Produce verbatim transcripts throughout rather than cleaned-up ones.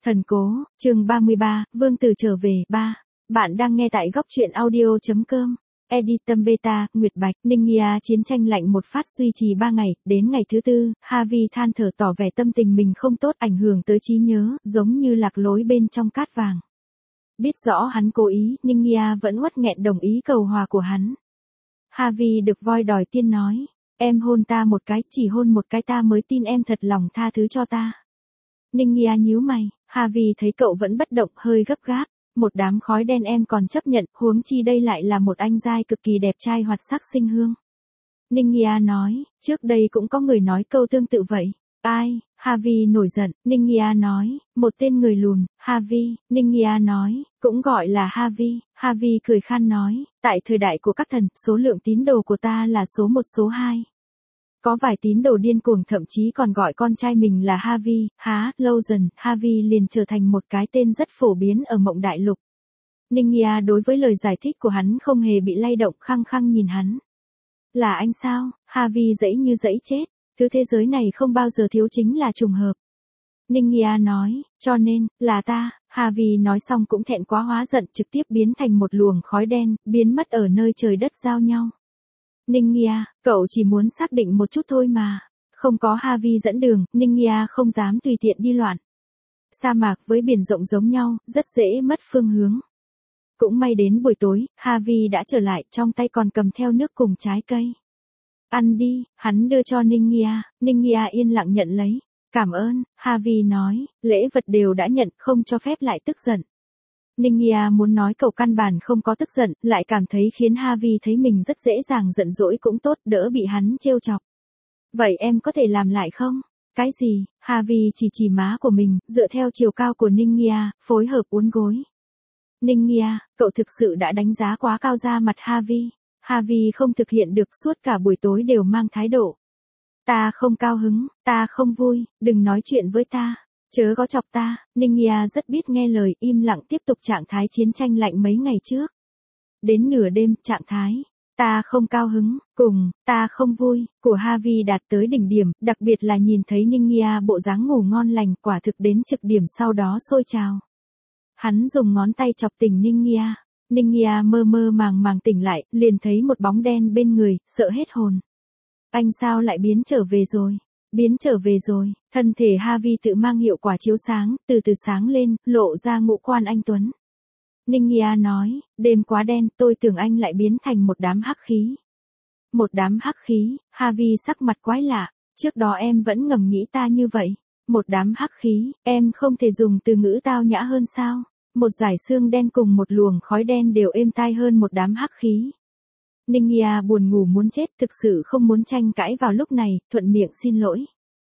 Thần cố, chương ba mươi ba, Vương Tử trở về, ba. Bạn đang nghe tại góc truyện audio.com. Editum Beta, Nguyệt Bạch, Ningia chiến tranh lạnh một phát duy trì ba ngày, đến ngày thứ tư, Harvey than thở tỏ vẻ tâm tình mình không tốt ảnh hưởng tới trí nhớ, giống như lạc lối bên trong cát vàng. Biết rõ hắn cố ý, Ningia vẫn uất nghẹn đồng ý cầu hòa của hắn. Harvey được voi đòi tiên nói, em hôn ta một cái, chỉ hôn một cái ta mới tin em thật lòng tha thứ cho ta. Ningia nhíu mày, Harvey thấy cậu vẫn bất động, hơi gấp gáp, một đám khói đen em còn chấp nhận, huống chi đây lại là một anh giai cực kỳ đẹp trai hoạt sắc sinh hương. Ningia nói, trước đây cũng có người nói câu tương tự vậy. Ai? Harvey nổi giận, Ningia nói, một tên người lùn, Harvey, Ningia nói, cũng gọi là Harvey. Harvey cười khan nói, tại thời đại của các thần, số lượng tín đồ của ta là số một số hai. Có vài tín đồ điên cuồng thậm chí còn gọi con trai mình là Harvey, há, lâu dần, Harvey liền trở thành một cái tên rất phổ biến ở Mộng Đại Lục. Ningia đối với lời giải thích của hắn không hề bị lay động, khăng khăng nhìn hắn. Là anh sao? Harvey dãy như dãy chết, thứ thế giới này không bao giờ thiếu chính là trùng hợp. Ningia nói, cho nên, là ta. Harvey nói xong cũng thẹn quá hóa giận, trực tiếp biến thành một luồng khói đen, biến mất ở nơi trời đất giao nhau. Ningia, cậu chỉ muốn xác định một chút thôi mà. Không có Harvey dẫn đường, Ningia không dám tùy tiện đi loạn. Sa mạc với biển rộng giống nhau, rất dễ mất phương hướng. Cũng may đến buổi tối, Harvey đã trở lại, trong tay còn cầm theo nước cùng trái cây. Ăn đi, hắn đưa cho Ningia, Ningia yên lặng nhận lấy. Cảm ơn, Harvey nói, lễ vật đều đã nhận, không cho phép lại tức giận. Ningia muốn nói cậu căn bản không có tức giận, lại cảm thấy khiến Harvey thấy mình rất dễ dàng giận dỗi cũng tốt, đỡ bị hắn trêu chọc. Vậy em có thể làm lại không? Cái gì? Harvey chỉ chỉ má của mình, dựa theo chiều cao của Ningia, phối hợp uốn gối. Ningia, cậu thực sự đã đánh giá quá cao da mặt Harvey. Harvey không thực hiện được, suốt cả buổi tối đều mang thái độ. Ta không cao hứng, ta không vui, đừng nói chuyện với ta. Chớ có chọc ta. Ningia rất biết nghe lời, im lặng tiếp tục trạng thái chiến tranh lạnh mấy ngày trước. Đến nửa đêm, trạng thái ta không cao hứng, cùng, ta không vui, của Harvey đạt tới đỉnh điểm, đặc biệt là nhìn thấy Ningia bộ dáng ngủ ngon lành, quả thực đến trực điểm sau đó sôi trào. Hắn dùng ngón tay chọc tỉnh Ningia. Ningia mơ mơ màng màng tỉnh lại, liền thấy một bóng đen bên người, sợ hết hồn. Anh sao lại biến trở về rồi? Biến trở về rồi, thân thể Harvey tự mang hiệu quả chiếu sáng, từ từ sáng lên, lộ ra ngũ quan anh tuấn. Ningia nói, đêm quá đen, tôi tưởng anh lại biến thành một đám hắc khí. Một đám hắc khí, Harvey sắc mặt quái lạ, trước đó em vẫn ngầm nghĩ ta như vậy. Một đám hắc khí, em không thể dùng từ ngữ tao nhã hơn sao? Một dải xương đen cùng một luồng khói đen đều êm tai hơn một đám hắc khí. Ningia buồn ngủ muốn chết, thực sự không muốn tranh cãi vào lúc này, thuận miệng xin lỗi.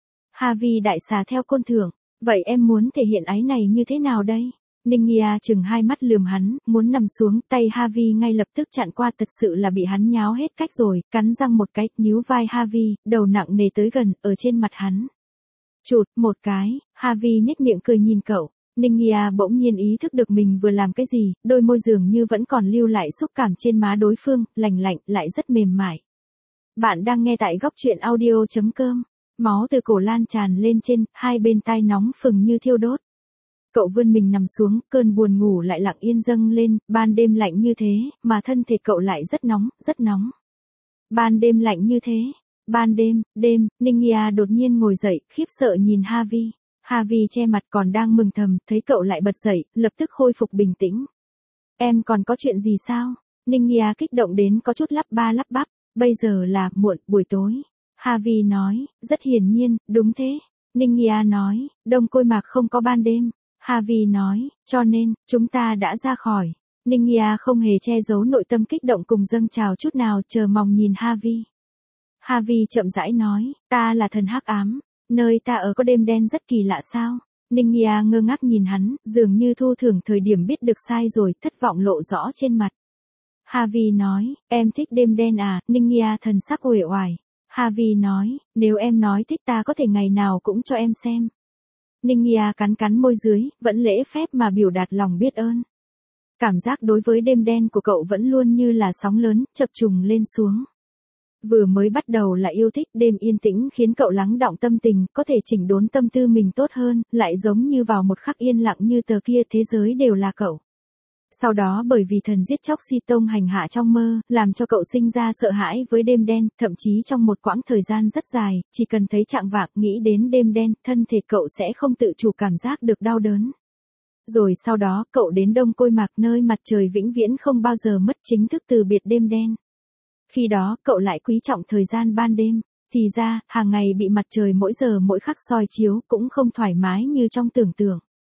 Harvey đại xà theo côn thưởng, vậy em muốn thể hiện ái này như thế nào đây? Ningia chừng hai mắt lườm hắn, muốn nằm xuống, tay Harvey ngay lập tức chặn qua, thật sự là bị hắn nháo hết cách rồi, cắn răng một cái, níu vai Harvey, đầu nặng nề tới gần, ở trên mặt hắn. Chụt, một cái, Harvey nhếch miệng cười nhìn cậu. Ningia bỗng nhiên ý thức được mình vừa làm cái gì, đôi môi dường như vẫn còn lưu lại xúc cảm trên má đối phương, lành lạnh, lại rất mềm mại. Bạn đang nghe tại góc truyện audio.com. Máu từ cổ lan tràn lên trên, hai bên tai nóng phừng như thiêu đốt. Cậu vươn mình nằm xuống, cơn buồn ngủ lại lặng yên dâng lên, ban đêm lạnh như thế, mà thân thể cậu lại rất nóng, rất nóng. Ban đêm lạnh như thế, ban đêm, đêm, Ningia đột nhiên ngồi dậy, khiếp sợ nhìn Harvey. Harvey che mặt còn đang mừng thầm, thấy cậu lại bật dậy, lập tức khôi phục bình tĩnh. Em còn có chuyện gì sao? Ningia kích động đến có chút lắp ba lắp bắp, bây giờ là muộn, buổi tối. Harvey nói, rất hiển nhiên, đúng thế. Ningia nói, Đông Côi Mạc không có ban đêm. Harvey nói, cho nên, chúng ta đã ra khỏi. Ningia không hề che giấu nội tâm kích động cùng dâng trào chút nào, chờ mong nhìn Harvey. Harvey chậm rãi nói, ta là thần hắc ám. Nơi ta ở có đêm đen rất kỳ lạ sao? Ningia ngơ ngác nhìn hắn, dường như thu thưởng thời điểm biết được sai rồi, thất vọng lộ rõ trên mặt. Harvey nói, em thích đêm đen à? Ningia thần sắc uể oải. Harvey nói, nếu em nói thích ta có thể ngày nào cũng cho em xem. Ningia cắn cắn môi dưới, vẫn lễ phép mà biểu đạt lòng biết ơn. Cảm giác đối với đêm đen của cậu vẫn luôn như là sóng lớn, chập trùng lên xuống. Vừa mới bắt đầu là yêu thích, đêm yên tĩnh khiến cậu lắng đọng tâm tình, có thể chỉnh đốn tâm tư mình tốt hơn, lại giống như vào một khắc yên lặng như tờ kia thế giới đều là cậu. Sau đó bởi vì thần giết chóc Si Tông hành hạ trong mơ, làm cho cậu sinh ra sợ hãi với đêm đen, thậm chí trong một quãng thời gian rất dài, chỉ cần thấy chạng vạng nghĩ đến đêm đen, thân thể cậu sẽ không tự chủ cảm giác được đau đớn. Rồi sau đó cậu đến Đông Côi Mạc nơi mặt trời vĩnh viễn không bao giờ mất, chính thức từ biệt đêm đen. Khi đó cậu lại quý trọng thời gian ban đêm, thì ra, hàng ngày bị mặt trời mỗi giờ mỗi khắc soi chiếu cũng không thoải mái như trong tưởng tượng.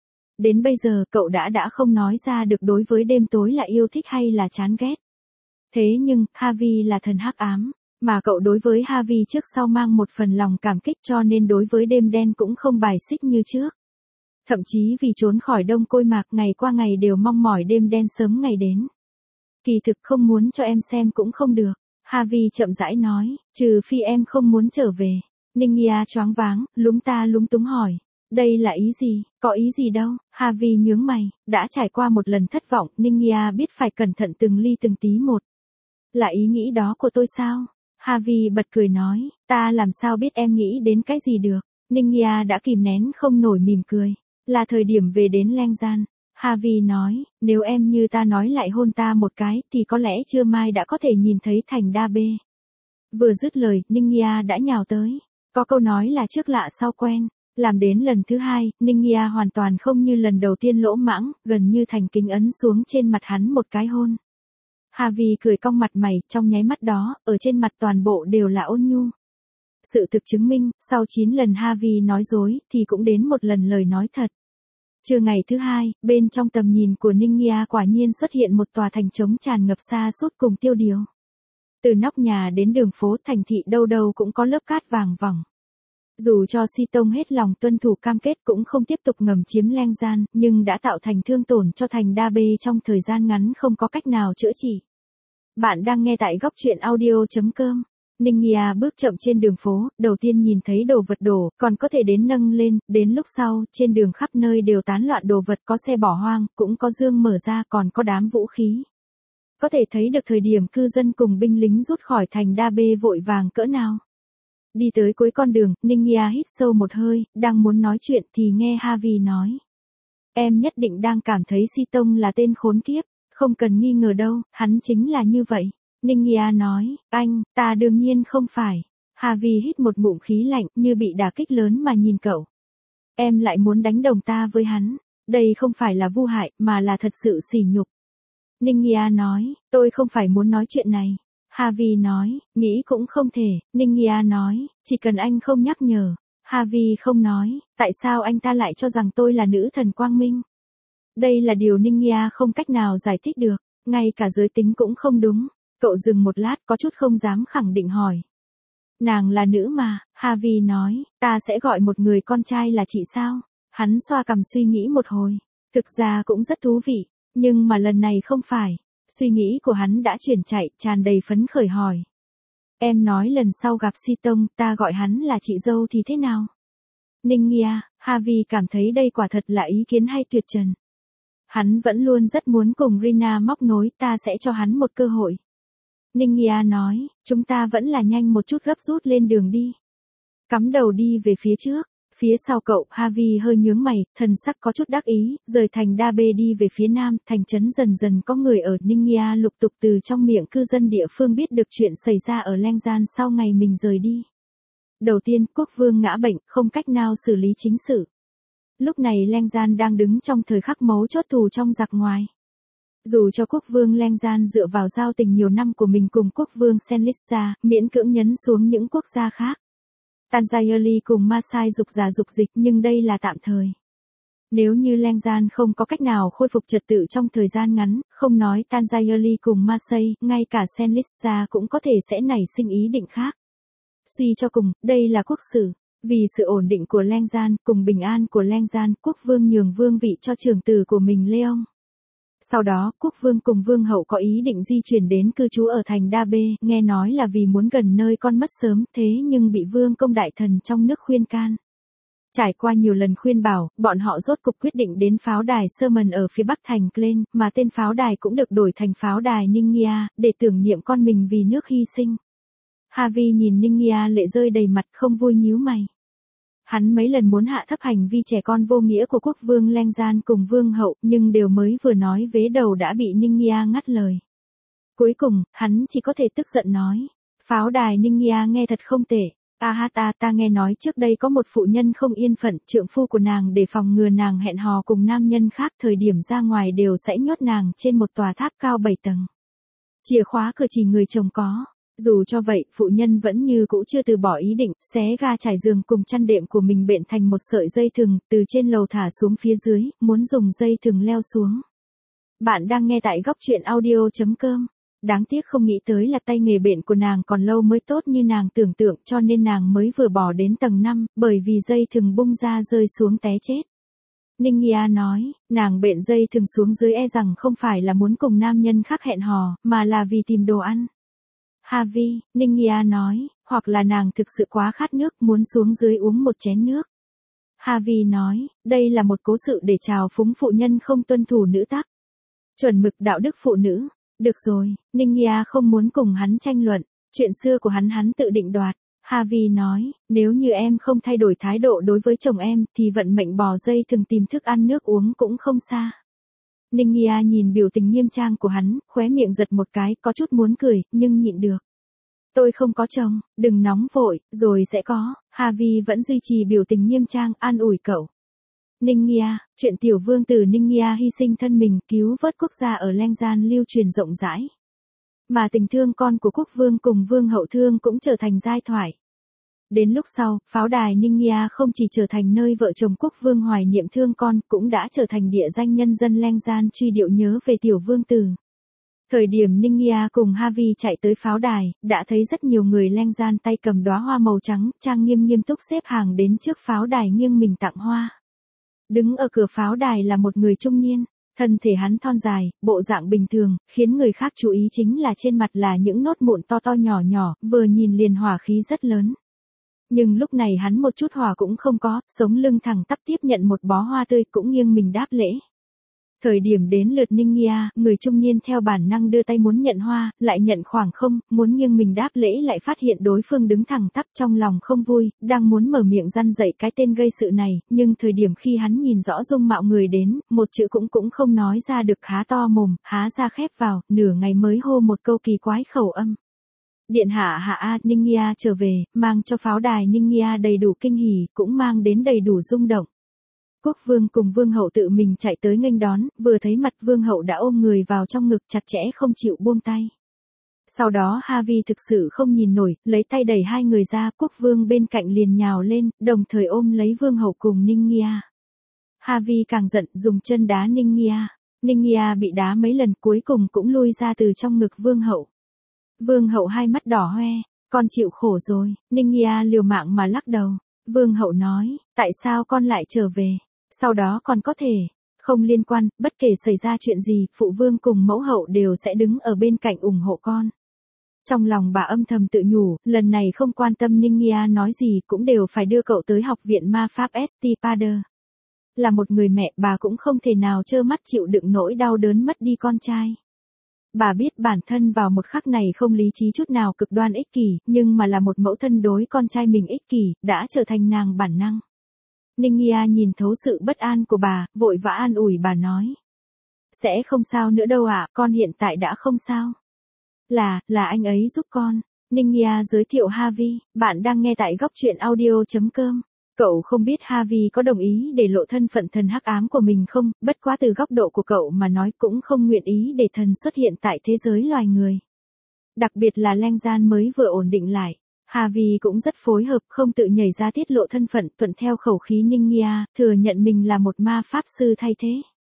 Đến bây giờ cậu đã đã không nói ra được đối với đêm tối là yêu thích hay là chán ghét. Thế nhưng, Harvey là thần hắc ám, mà cậu đối với Harvey trước sau mang một phần lòng cảm kích, cho nên đối với đêm đen cũng không bài xích như trước. Thậm chí vì trốn khỏi Đông Côi Mạc ngày qua ngày đều mong mỏi đêm đen sớm ngày đến. Kỳ thực không muốn cho em xem cũng không được, Harvey chậm rãi nói, trừ phi em không muốn trở về. Ningia choáng váng, lúng ta lúng túng hỏi. Đây là ý gì, có ý gì đâu, Harvey nhướng mày, đã trải qua một lần thất vọng, Ningia biết phải cẩn thận từng ly từng tí một. Là ý nghĩ đó của tôi sao? Harvey bật cười nói, ta làm sao biết em nghĩ đến cái gì được, Ningia đã kìm nén không nổi mỉm cười, là thời điểm về đến Leng Gian. Harvey nói, nếu em như ta nói lại hôn ta một cái, thì có lẽ trưa mai đã có thể nhìn thấy thành đa bê. Vừa dứt lời, Ningia đã nhào tới. Có câu nói là trước lạ sau quen. Làm đến lần thứ hai, Ningia hoàn toàn không như lần đầu tiên lỗ mãng, gần như thành kính ấn xuống trên mặt hắn một cái hôn. Harvey cười cong mặt mày, trong nháy mắt đó, ở trên mặt toàn bộ đều là ôn nhu. Sự thực chứng minh, sau chín lần Harvey nói dối, thì cũng đến một lần lời nói thật. Trưa ngày thứ hai, bên trong tầm nhìn của Ningia quả nhiên xuất hiện một tòa thành trống tràn ngập xa suốt cùng tiêu điều. Từ nóc nhà đến đường phố thành thị đâu đâu cũng có lớp cát vàng vòng. Dù cho Si Tông hết lòng tuân thủ cam kết cũng không tiếp tục ngầm chiếm Leng Gian, nhưng đã tạo thành thương tổn cho thành đa bê trong thời gian ngắn không có cách nào chữa trị. Bạn đang nghe tại góc truyện audio chấm com. Ningia bước chậm trên đường phố, đầu tiên nhìn thấy đồ vật đổ, còn có thể đến nâng lên, đến lúc sau, trên đường khắp nơi đều tán loạn đồ vật, có xe bỏ hoang, cũng có dương mở ra, còn có đám vũ khí. Có thể thấy được thời điểm cư dân cùng binh lính rút khỏi thành đa bê vội vàng cỡ nào. Đi tới cuối con đường, Ningia hít sâu một hơi, đang muốn nói chuyện thì nghe Harvey nói. Em nhất định đang cảm thấy Si Tông là tên khốn kiếp, không cần nghi ngờ đâu, hắn chính là như vậy. Ningia nói, anh, ta đương nhiên không phải. Harvey hít một ngụm khí lạnh như bị đả kích lớn mà nhìn cậu. Em lại muốn đánh đồng ta với hắn, đây không phải là vu hại mà là thật sự sỉ nhục. Ningia nói, tôi không phải muốn nói chuyện này. Harvey nói, nghĩ cũng không thể. Ningia nói, chỉ cần anh không nhắc nhở. Harvey không nói, tại sao anh ta lại cho rằng tôi là nữ thần quang minh? Đây là điều Ningia không cách nào giải thích được, ngay cả giới tính cũng không đúng. Cậu dừng một lát có chút không dám khẳng định hỏi. Nàng là nữ mà, Harvey nói, ta sẽ gọi một người con trai là chị sao? Hắn xoa cằm suy nghĩ một hồi, thực ra cũng rất thú vị, nhưng mà lần này không phải. Suy nghĩ của hắn đã chuyển chạy, tràn đầy phấn khởi hỏi. Em nói lần sau gặp Si Tông, ta gọi hắn là chị dâu thì thế nào? Ningia, Harvey cảm thấy đây quả thật là ý kiến hay tuyệt trần. Hắn vẫn luôn rất muốn cùng Rina móc nối, ta sẽ cho hắn một cơ hội. Ningia nói, chúng ta vẫn là nhanh một chút gấp rút lên đường đi. Cắm đầu đi về phía trước. Phía sau cậu, Harvey hơi nhướng mày, thần sắc có chút đắc ý, rời thành đa bê đi về phía nam, thành trấn dần dần có người ở Ningia lục tục từ trong miệng cư dân địa phương biết được chuyện xảy ra ở Leng Gian sau ngày mình rời đi. Đầu tiên, quốc vương ngã bệnh, không cách nào xử lý chính sự. Lúc này Leng Gian đang đứng trong thời khắc mấu chốt tù trong giặc ngoài. Dù cho quốc vương Leng Gian dựa vào giao tình nhiều năm của mình cùng quốc vương Senlitsa, miễn cưỡng nhấn xuống những quốc gia khác. Tanjayeli cùng Masai dục giả dục dịch nhưng đây là tạm thời. Nếu như Leng Gian không có cách nào khôi phục trật tự trong thời gian ngắn, không nói Tanjayeli cùng Masai, ngay cả Senlitsa cũng có thể sẽ nảy sinh ý định khác. Suy cho cùng, đây là quốc sử. Vì sự ổn định của Leng Gian cùng bình an của Leng Gian, quốc vương nhường vương vị cho trưởng tử của mình Leong. Sau đó, quốc vương cùng vương hậu có ý định di chuyển đến cư trú ở thành Đa Bê, nghe nói là vì muốn gần nơi con mất sớm, thế nhưng bị vương công đại thần trong nước khuyên can. Trải qua nhiều lần khuyên bảo, bọn họ rốt cục quyết định đến pháo đài Sermon ở phía bắc thành Glen, mà tên pháo đài cũng được đổi thành pháo đài Ningia, để tưởng niệm con mình vì nước hy sinh. Harvey nhìn Ningia lệ rơi đầy mặt không vui nhíu mày. Hắn mấy lần muốn hạ thấp hành vi trẻ con vô nghĩa của quốc vương Lengzan cùng vương hậu nhưng đều mới vừa nói vế đầu đã bị Ningia ngắt lời. Cuối cùng, hắn chỉ có thể tức giận nói. Pháo đài Ningia nghe thật không tệ. A ha ta ta nghe nói trước đây có một phụ nhân không yên phận, trượng phu của nàng để phòng ngừa nàng hẹn hò cùng nam nhân khác thời điểm ra ngoài đều sẽ nhốt nàng trên một tòa tháp cao bảy tầng. Chìa khóa cửa chỉ người chồng có. Dù cho vậy, phụ nhân vẫn như cũ chưa từ bỏ ý định, xé ga trải giường cùng chăn đệm của mình bện thành một sợi dây thừng, từ trên lầu thả xuống phía dưới, muốn dùng dây thừng leo xuống. Bạn đang nghe tại góc truyện audio chấm com. Đáng tiếc không nghĩ tới là tay nghề bện của nàng còn lâu mới tốt như nàng tưởng tượng cho nên nàng mới vừa bỏ đến tầng năm, bởi vì dây thừng bung ra rơi xuống té chết. Ningia nói, nàng bện dây thừng xuống dưới e rằng không phải là muốn cùng nam nhân khác hẹn hò, mà là vì tìm đồ ăn. Harvey, Ningia nói, hoặc là nàng thực sự quá khát nước muốn xuống dưới uống một chén nước. Harvey nói, đây là một cố sự để trào phúng phụ nhân không tuân thủ nữ tắc. Chuẩn mực đạo đức phụ nữ. Được rồi, Ningia không muốn cùng hắn tranh luận, chuyện xưa của hắn hắn tự định đoạt. Harvey nói, nếu như em không thay đổi thái độ đối với chồng em thì vận mệnh bò dây thường tìm thức ăn nước uống cũng không xa. Ningia nhìn biểu tình nghiêm trang của hắn, khóe miệng giật một cái, có chút muốn cười, nhưng nhịn được. Tôi không có chồng, đừng nóng vội, rồi sẽ có. Harvey vẫn duy trì biểu tình nghiêm trang, an ủi cậu. Ningia, chuyện tiểu vương tử Ningia hy sinh thân mình cứu vớt quốc gia ở Lengzan lưu truyền rộng rãi. Mà tình thương con của quốc vương cùng vương hậu thương cũng trở thành giai thoại. Đến lúc sau, pháo đài Ningia không chỉ trở thành nơi vợ chồng quốc vương hoài niệm thương con, cũng đã trở thành địa danh nhân dân Lengzan truy điệu nhớ về tiểu vương tử. Thời điểm Ningia cùng Harvey chạy tới pháo đài, đã thấy rất nhiều người Lengzan tay cầm đóa hoa màu trắng, trang nghiêm nghiêm túc xếp hàng đến trước pháo đài nghiêng mình tặng hoa. Đứng ở cửa pháo đài là một người trung niên, thân thể hắn thon dài, bộ dạng bình thường, khiến người khác chú ý chính là trên mặt là những nốt mụn to to nhỏ nhỏ, vừa nhìn liền hỏa khí rất lớn. Nhưng lúc này hắn một chút hỏa cũng không có, sống lưng thẳng tắp tiếp nhận một bó hoa tươi cũng nghiêng mình đáp lễ. Thời điểm đến lượt Ningia, người trung niên theo bản năng đưa tay muốn nhận hoa, lại nhận khoảng không, muốn nghiêng mình đáp lễ lại phát hiện đối phương đứng thẳng tắp trong lòng không vui, đang muốn mở miệng răn dạy cái tên gây sự này, nhưng thời điểm khi hắn nhìn rõ dung mạo người đến, một chữ cũng cũng không nói ra được, há to mồm, há ra khép vào, nửa ngày mới hô một câu kỳ quái khẩu âm. Điện hạ hạ A, Ningia trở về, mang cho pháo đài Ningia đầy đủ kinh hỉ, cũng mang đến đầy đủ rung động. Quốc vương cùng vương hậu tự mình chạy tới nghênh đón, vừa thấy mặt vương hậu đã ôm người vào trong ngực chặt chẽ không chịu buông tay. Sau đó Harvey thực sự không nhìn nổi, lấy tay đẩy hai người ra, quốc vương bên cạnh liền nhào lên, đồng thời ôm lấy vương hậu cùng Ningia. Harvey càng giận, dùng chân đá Ningia. Ningia bị đá mấy lần cuối cùng cũng lui ra từ trong ngực vương hậu. Vương hậu hai mắt đỏ hoe, con chịu khổ rồi, Ningia liều mạng mà lắc đầu. Vương hậu nói, tại sao con lại trở về? Sau đó còn có thể, không liên quan, bất kể xảy ra chuyện gì, phụ vương cùng mẫu hậu đều sẽ đứng ở bên cạnh ủng hộ con. Trong lòng bà âm thầm tự nhủ, lần này không quan tâm Ningia nói gì cũng đều phải đưa cậu tới học viện ma pháp Estipader. Là một người mẹ, bà cũng không thể nào trơ mắt chịu đựng nỗi đau đớn mất đi con trai. Bà biết bản thân vào một khắc này không lý trí chút nào, cực đoan ích kỷ, nhưng mà là một mẫu thân đối con trai mình ích kỷ, đã trở thành nàng bản năng. Ningia nhìn thấu sự bất an của bà, vội vã an ủi bà nói. Sẽ không sao nữa đâu ạ, con hiện tại đã không sao. Là, là anh ấy giúp con. Ningia giới thiệu Harvey, bạn đang nghe tại góc truyện audio chấm com. Cậu không biết Harvey có đồng ý để lộ thân phận thần hắc ám của mình không, bất quá từ góc độ của cậu mà nói cũng không nguyện ý để thần xuất hiện tại thế giới loài người. Đặc biệt là Lengzan mới vừa ổn định lại. Harvey cũng rất phối hợp, không tự nhảy ra tiết lộ thân phận, thuận theo khẩu khí Ningia, thừa nhận mình là một ma pháp sư thay thế.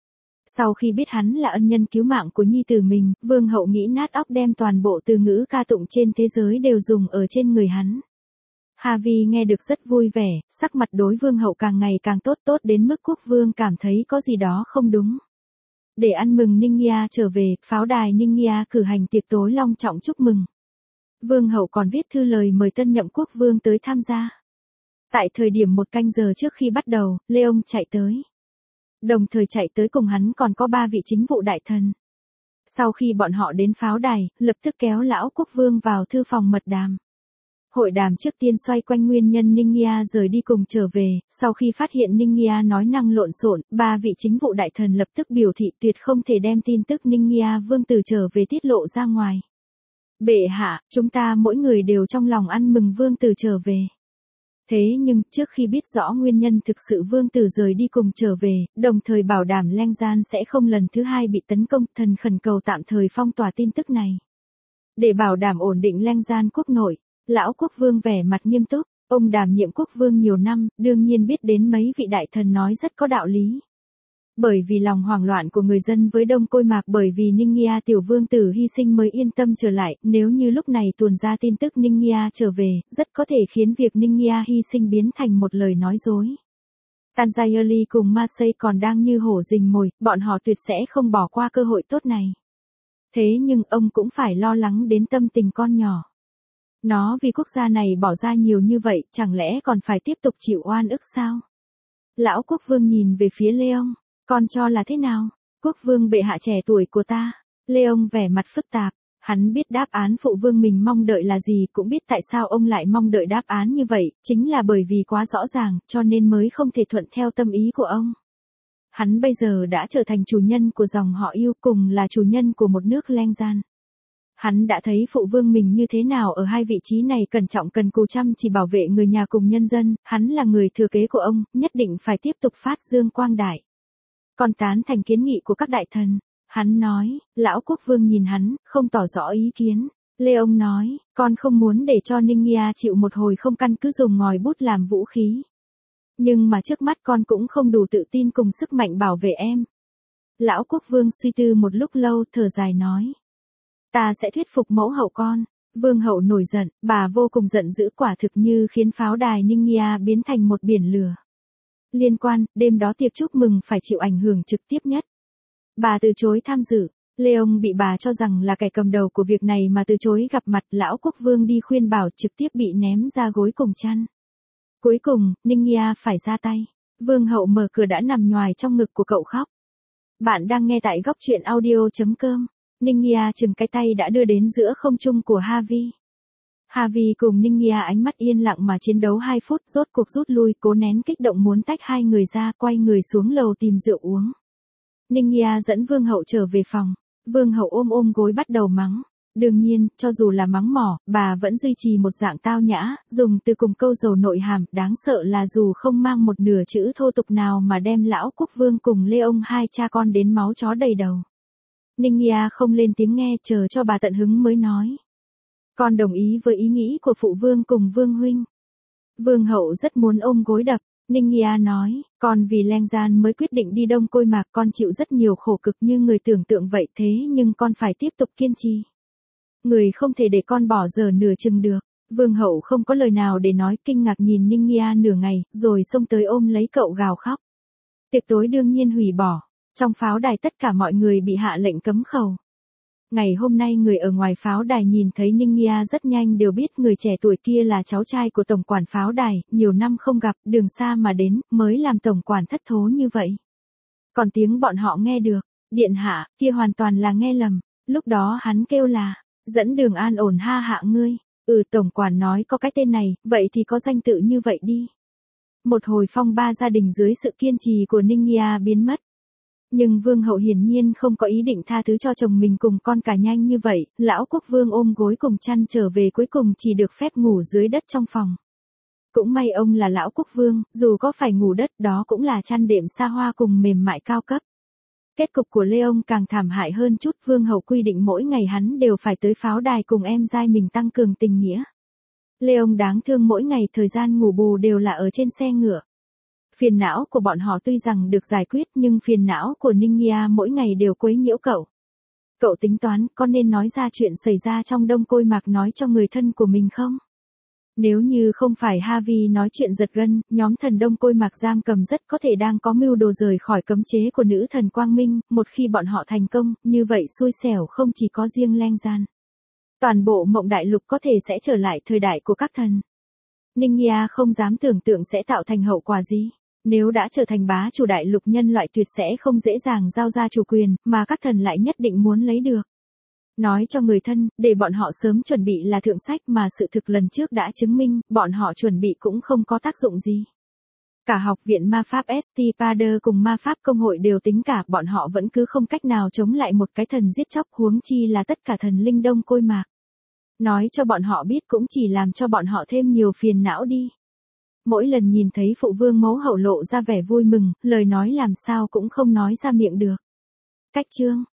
Sau khi biết hắn là ân nhân cứu mạng của nhi tử mình, vương hậu nghĩ nát óc đem toàn bộ từ ngữ ca tụng trên thế giới đều dùng ở trên người hắn. Harvey nghe được rất vui vẻ, sắc mặt đối vương hậu càng ngày càng tốt tốt đến mức quốc vương cảm thấy có gì đó không đúng. Để ăn mừng Ningia trở về, pháo đài Ningia cử hành tiệc tối long trọng chúc mừng. Vương hậu còn viết thư lời mời tân nhậm quốc vương tới tham gia. Tại thời điểm một canh giờ trước khi bắt đầu, Leon chạy tới. Đồng thời chạy tới cùng hắn còn có ba vị chính vụ đại thần. Sau khi bọn họ đến pháo đài, lập tức kéo lão quốc vương vào thư phòng mật đàm. Hội đàm trước tiên xoay quanh nguyên nhân Ningya rời đi cùng trở về, sau khi phát hiện Ningya nói năng lộn xộn, ba vị chính vụ đại thần lập tức biểu thị tuyệt không thể đem tin tức Ningya vương tử trở về tiết lộ ra ngoài. Bệ hạ, chúng ta mỗi người đều trong lòng ăn mừng vương tử trở về. Thế nhưng, trước khi biết rõ nguyên nhân thực sự vương tử rời đi cùng trở về, đồng thời bảo đảm Leng Gian sẽ không lần thứ hai bị tấn công, thần khẩn cầu tạm thời phong tỏa tin tức này. Để bảo đảm ổn định Leng Gian quốc nội, lão quốc vương vẻ mặt nghiêm túc, ông đảm nhiệm quốc vương nhiều năm, đương nhiên biết đến mấy vị đại thần nói rất có đạo lý. Bởi vì lòng hoảng loạn của người dân với Đông Côi Mạc bởi vì Ningya tiểu vương tử hy sinh mới yên tâm trở lại, nếu như lúc này tuồn ra tin tức Ningya trở về, rất có thể khiến việc Ningya hy sinh biến thành một lời nói dối. Tanjayeli cùng Marseille còn đang như hổ rình mồi, bọn họ tuyệt sẽ không bỏ qua cơ hội tốt này. Thế nhưng ông cũng phải lo lắng đến tâm tình con nhỏ. Nó vì quốc gia này bỏ ra nhiều như vậy, chẳng lẽ còn phải tiếp tục chịu oan ức sao? Lão quốc vương nhìn về phía Leon, con cho là thế nào? Quốc vương bệ hạ trẻ tuổi của ta. Leon vẻ mặt phức tạp, hắn biết đáp án phụ vương mình mong đợi là gì, cũng biết tại sao ông lại mong đợi đáp án như vậy, chính là bởi vì quá rõ ràng, cho nên mới không thể thuận theo tâm ý của ông. Hắn bây giờ đã trở thành chủ nhân của dòng họ yêu, cùng là chủ nhân của một nước Leng Gian. Hắn đã thấy phụ vương mình như thế nào ở hai vị trí này cẩn trọng cần cù chăm chỉ bảo vệ người nhà cùng nhân dân, hắn là người thừa kế của ông, nhất định phải tiếp tục phát dương quang đại. Còn tán thành kiến nghị của các đại thần, hắn nói, lão quốc vương nhìn hắn, không tỏ rõ ý kiến. Leon nói, con không muốn để cho Ningya chịu một hồi không căn cứ dùng ngòi bút làm vũ khí. Nhưng mà trước mắt con cũng không đủ tự tin cùng sức mạnh bảo vệ em. Lão quốc vương suy tư một lúc lâu, thở dài nói. Ta sẽ thuyết phục mẫu hậu con. Vương hậu nổi giận, bà vô cùng giận dữ, quả thực như khiến pháo đài Ningya biến thành một biển lửa. Liên quan, đêm đó tiệc chúc mừng phải chịu ảnh hưởng trực tiếp nhất. Bà từ chối tham dự. Leon bị bà cho rằng là kẻ cầm đầu của việc này mà từ chối gặp mặt, lão quốc vương đi khuyên bảo trực tiếp bị ném ra gối cùng chăn. Cuối cùng, Ningya phải ra tay. Vương hậu mở cửa đã nằm nhoài trong ngực của cậu khóc. Bạn đang nghe tại góc truyện audio chấm com. Ningya chừng cái tay đã đưa đến giữa không trung của Havi. Havi cùng Ningya ánh mắt yên lặng mà chiến đấu hai phút, rốt cuộc rút lui, cố nén kích động muốn tách hai người ra, quay người xuống lầu tìm rượu uống. Ningya dẫn vương hậu trở về phòng. Vương hậu ôm ôm gối bắt đầu mắng. Đương nhiên, cho dù là mắng mỏ, bà vẫn duy trì một dạng tao nhã, dùng từ cùng câu dầu nội hàm, đáng sợ là dù không mang một nửa chữ thô tục nào mà đem lão quốc vương cùng Leon hai cha con đến máu chó đầy đầu. Ningya không lên tiếng nghe, chờ cho bà tận hứng mới nói. Con đồng ý với ý nghĩ của phụ vương cùng vương huynh. Vương hậu rất muốn ôm gối đập. Ningya nói, con vì Leng Gian mới quyết định đi Đông Côi Mạc, con chịu rất nhiều khổ cực như người tưởng tượng vậy, thế nhưng con phải tiếp tục kiên trì. Người không thể để con bỏ dở nửa chừng được. Vương hậu không có lời nào để nói, kinh ngạc nhìn Ningya nửa ngày, rồi xông tới ôm lấy cậu gào khóc. Tiệc tối đương nhiên hủy bỏ. Trong pháo đài tất cả mọi người bị hạ lệnh cấm khẩu. Ngày hôm nay người ở ngoài pháo đài nhìn thấy Ningya rất nhanh đều biết người trẻ tuổi kia là cháu trai của tổng quản pháo đài, nhiều năm không gặp, đường xa mà đến, mới làm tổng quản thất thố như vậy. Còn tiếng bọn họ nghe được, điện hạ, kia hoàn toàn là nghe lầm, lúc đó hắn kêu là, dẫn đường an ổn ha hạ ngươi, ừ tổng quản nói có cái tên này, vậy thì có danh tự như vậy đi. Một hồi phong ba gia đình dưới sự kiên trì của Ningya biến mất. Nhưng vương hậu hiển nhiên không có ý định tha thứ cho chồng mình cùng con cả nhanh như vậy, lão quốc vương ôm gối cùng chăn trở về cuối cùng chỉ được phép ngủ dưới đất trong phòng. Cũng may ông là lão quốc vương, dù có phải ngủ đất đó cũng là chăn đệm xa hoa cùng mềm mại cao cấp. Kết cục của Leon càng thảm hại hơn chút, vương hậu quy định mỗi ngày hắn đều phải tới pháo đài cùng em giai mình tăng cường tình nghĩa. Leon đáng thương mỗi ngày thời gian ngủ bù đều là ở trên xe ngựa. Phiền não của bọn họ tuy rằng được giải quyết nhưng phiền não của Ningya mỗi ngày đều quấy nhiễu cậu. Cậu tính toán có nên nói ra chuyện xảy ra trong Đông Côi Mạc nói cho người thân của mình không? Nếu như không phải Havi nói chuyện giật gân, nhóm thần Đông Côi Mạc giam cầm rất có thể đang có mưu đồ rời khỏi cấm chế của nữ thần Quang Minh, một khi bọn họ thành công, như vậy xui xẻo không chỉ có riêng Leng Gian. Toàn bộ mộng đại lục có thể sẽ trở lại thời đại của các thần. Ningya không dám tưởng tượng sẽ tạo thành hậu quả gì. Nếu đã trở thành bá chủ đại lục, nhân loại tuyệt sẽ không dễ dàng giao ra chủ quyền, mà các thần lại nhất định muốn lấy được. Nói cho người thân, để bọn họ sớm chuẩn bị là thượng sách mà sự thực lần trước đã chứng minh, bọn họ chuẩn bị cũng không có tác dụng gì. Cả học viện ma pháp Estipader cùng ma pháp công hội đều tính cả, bọn họ vẫn cứ không cách nào chống lại một cái thần giết chóc, huống chi là tất cả thần linh đông côi mạc. Nói cho bọn họ biết cũng chỉ làm cho bọn họ thêm nhiều phiền não đi. Mỗi lần nhìn thấy phụ vương mẫu hậu lộ ra vẻ vui mừng, lời nói làm sao cũng không nói ra miệng được. Cách chương